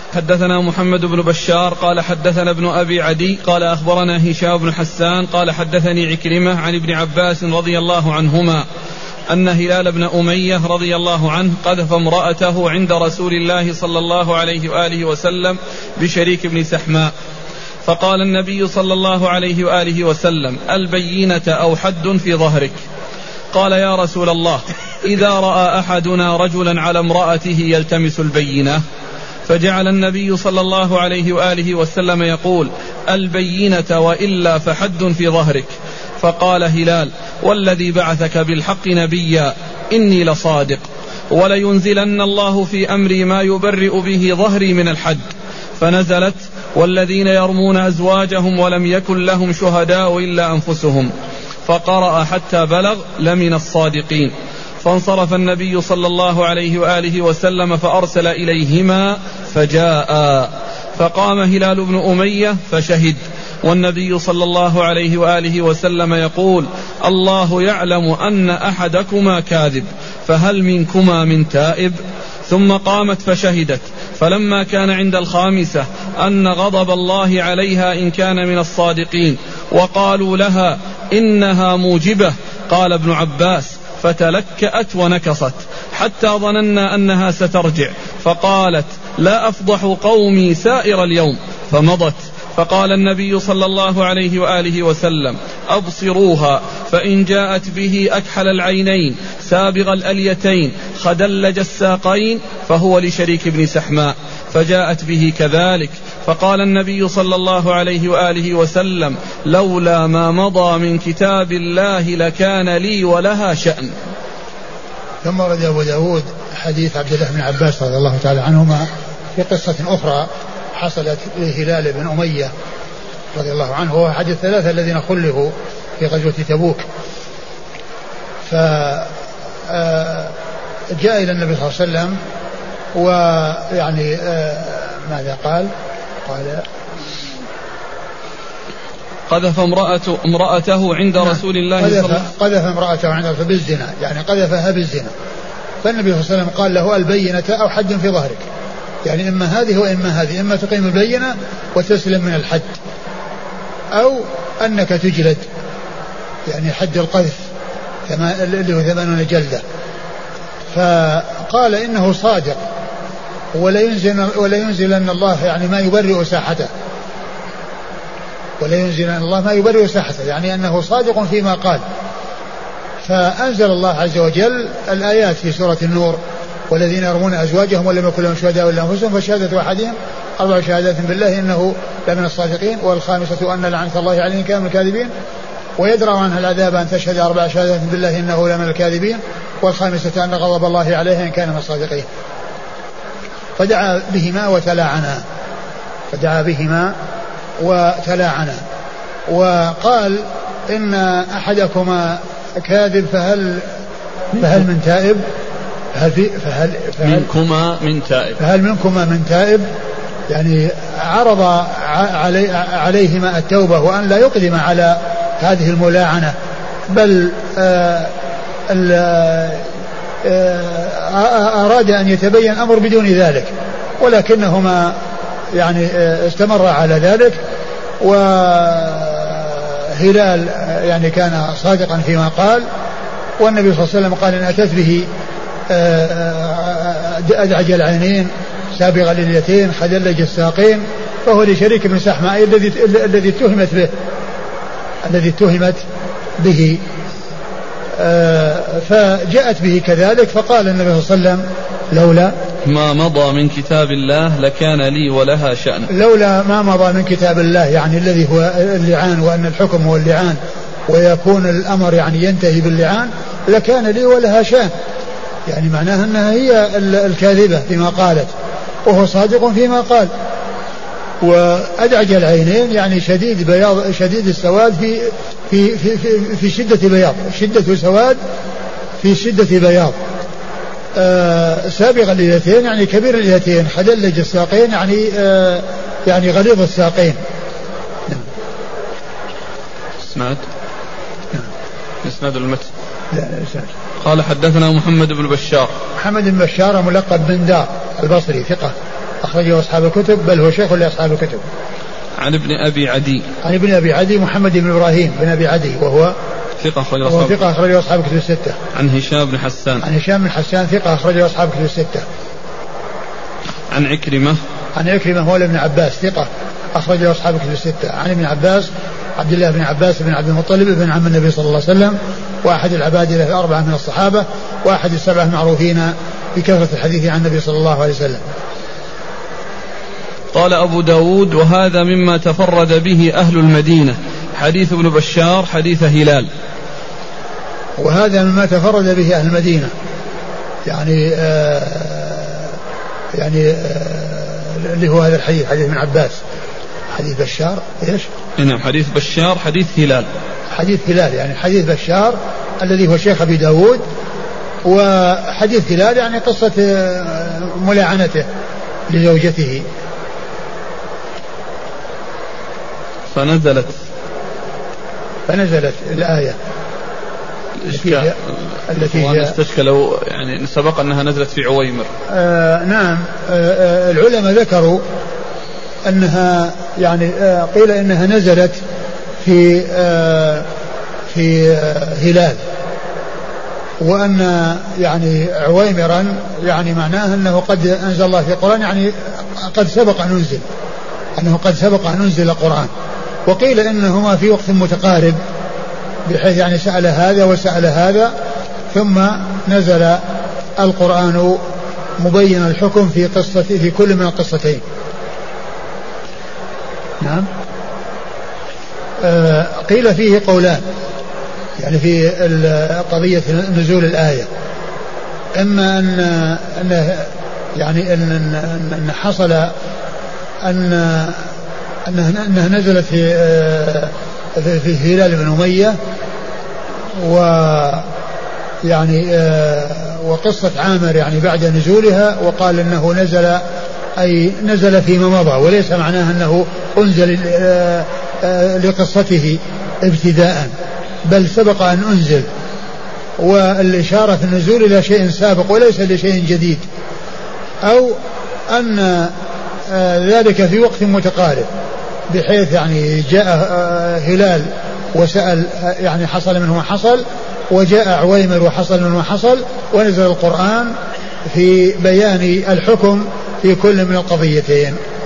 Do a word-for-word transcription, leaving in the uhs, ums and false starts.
حدثنا محمد بن بشار قال حدثنا ابن أبي عدي قال أخبرنا هشام بن حسان قال حدثني عكرمة عن ابن عباس رضي الله عنهما أن هلال بن أمية رضي الله عنه قذف امرأته عند رسول الله صلى الله عليه وآله وسلم بشريك بن سحماء، فقال النبي صلى الله عليه وآله وسلم: البينة أو حد في ظهرك؟ قال: يا رسول الله، إذا رأى أحدنا رجلا على امرأته يلتمس البينة. فجعل النبي صلى الله عليه وآله وسلم يقول: البينة وإلا فحد في ظهرك. فقال هلال: والذي بعثك بالحق نبيا إني لصادق، ولينزلن الله في أمري ما يبرئ به ظهري من الحد. فنزلت: والذين يرمون أزواجهم ولم يكن لهم شهداء إلا أنفسهم، فقرأ حتى بلغ: لمن الصادقين. فانصرف النبي صلى الله عليه وآله وسلم فأرسل إليهما فجاء، فقام هلال بن أمية فشهد، والنبي صلى الله عليه وآله وسلم يقول: الله يعلم أن أحدكما كاذب، فهل منكما من تائب؟ ثم قامت فشهدت، فلما كان عند الخامسة أن غضب الله عليها إن كان من الصادقين، وقالوا لها إنها موجبة، قال ابن عباس: فتلكأت ونكصت حتى ظننا أنها سترجع، فقالت: لا أفضح قومي سائر اليوم، فمضت. فقال النبي صلى الله عليه وآله وسلم: أبصروها، فإن جاءت به أكحل العينين سابغ الأليتين خدلج الساقين فهو لشريك بن سحماء، فجاءت به كذلك. فقال النبي صلى الله عليه وآله وسلم: لولا ما مضى من كتاب الله لكان لي ولها شأن. ثم ورد أبو داود حديث عبد الله بن عباس رضي الله تعالى عنهما في قصة أخرى حصلت لهلال بن أمية رضي الله عنه، وهو أحد الثلاثة الذين خلفوا في غزوة تبوك. فجاء إلى النبي صلى الله عليه وسلم، ويعني ماذا قال؟ قال: قذف امرأته, امرأته عند نعم. رسول الله قذف, صلى الله عليه وسلم قذف امرأته عند رسول بالزنا، يعني قذفها بالزنا. فالنبي صلى الله عليه وسلم قال له: البينة أو حد في ظهرك، يعني إما هذه وإما هذه، إما تقيم البينة وتسلم من الحد، أو أنك تجلد، يعني حد القذف اللي هو ثمانون جلدة. فقال: إنه صادق، ولا ينزل ولا ينزل أن الله يعني ما يبرئ ساحته، ولا ينزل أن الله ما يبرئ ساحته، يعني أنه صادق فيما قال. فأنزل الله عز وجل الآيات في سورة النور: والذين يرمون أزواجهم ولم يكن لهم شهداء إلا أنفسهم فشهادة أحدهم أربع شهادات بالله إنه لمن الصادقين، والخامسة أن لعنة الله عليهم كانوا من الكاذبين، ويدرأ عنها العذاب أن تشهد أربع شهادات بالله إنه لمن الكاذبين، والخامسة أن غضب الله عليها إن كان من الصادقين. فدعا بهما وتلاعنا فدعا بهما وتلاعنا وقال: إن أحدكما كاذب، فهل فهل من تائب؟ فهل, في فهل, فهل منكما من تائب فهل منكما من تائب؟ يعني عرض علي عليهما التوبة وأن لا يقدم على هذه الملاعنة، بل آآ آآ أراد أن يتبين الأمر بدون ذلك، ولكنهما يعني استمر على ذلك. وهلال يعني كان صادقا فيما قال، والنبي صلى الله عليه وسلم قال: إن أتت به أدعج العينين سابغ اليدين خدلج الساقين فهو لشريك بن سحماء الذي الذي اتهمت به الذي اتهمت به فجاءت به كذلك. فقال النبي صلى الله عليه وسلم: لولا ما مضى من كتاب الله لكان لي ولها شأن. لولا ما مضى من كتاب الله، يعني الذي هو اللعان، وأن الحكم هو اللعان، ويكون الأمر يعني ينتهي باللعان، لكان لي ولها شأن، يعني معناها أنها هي الكاذبة فيما قالت وهو صادق فيما قال. وأدعج العينين يعني شديد بياض شديد السواد في في في في, في شدة بياض شدة سواد في شدة بياض. آه سابغ اليدين يعني كبير اليدين خدلج الساقين يعني آه يعني غليظ الساقين. اسناد اسناد المتن. لا لا قال: حدثنا محمد بن بشار. محمد بن بشار ملقب بن دار البصري ثقة أخرجه أصحاب الكتب، بل هو شيخ لأصحاب الكتب. عن ابن أبي عدي عن ابن أبي عدي محمد بن إبراهيم بن أبي عدي وهو ثقة أخرجه وهو ثقة أخرجه أصحاب الكتب الستة. عن هشام بن حسان عن هشام بن حسان ثقة أخرجه أصحاب الكتب الستة. عن عكرمة عن عكرمة مولى ابن عباس ثقة أخرجه أصحاب الكتب الستة. عن ابن عباس عبد الله بن عباس بن عبد المطلب بن عم النبي صلى الله عليه وسلم، وأحد العبادلة الأربعة من الصحابة، وأحد السبعة المعروفين بكثرة الحديث عن النبي صلى الله عليه وسلم. قال أبو داود: وهذا مما تفرد به أهل المدينة، حديث ابن بشار حديث هلال. وهذا مما تفرد به أهل المدينة، يعني آه يعني آه اللي هو هذا الحديث حديث ابن عباس، حديث بشار ايش؟ نعم، حديث بشار حديث هلال. حديث هلال يعني حديث بشار الذي هو شيخ أبي داود، وحديث هلال يعني قصة ملاعنته لزوجته. فنزلت فنزلت الآية التي التي هي استشكلوا، يعني سبق أنها نزلت في عويمر. آه نعم. آه العلماء ذكروا أنها يعني آه قيل إنها نزلت في آه في آه هلال، وأن يعني عويمرا يعني معناه أنه قد أنزل الله في القرآن، يعني قد سبق أن أنزل، أنه قد سبق أن أنزل القرآن. وقيل إنهما في وقت متقارب، بحيث يعني سأل هذا وسأل هذا، ثم نزل القرآن مبين الحكم في قصة في كل من القصتين. نعم. آه قيل فيه قولان، يعني في قضية نزول الآية، إما أن أن يعني أن أن حصل أن أنها نزلت في في هلال بن أمية، ويعني وقصة عامر يعني بعد نزولها، وقال أنه نزل أي نزل فيما مضى، وليس معناه أنه أنزل لقصته ابتداء، بل سبق أن أنزل، والإشارة في النزول إلى شيء سابق وليس لشيء جديد، أو أن ذلك في وقت متقارب، بحيث يعني جاء هلال وسأل يعني حصل منه ما حصل، وجاء عويمر وحصل منه ما حصل، ونزل القرآن في بيان الحكم في كل من القضيتين.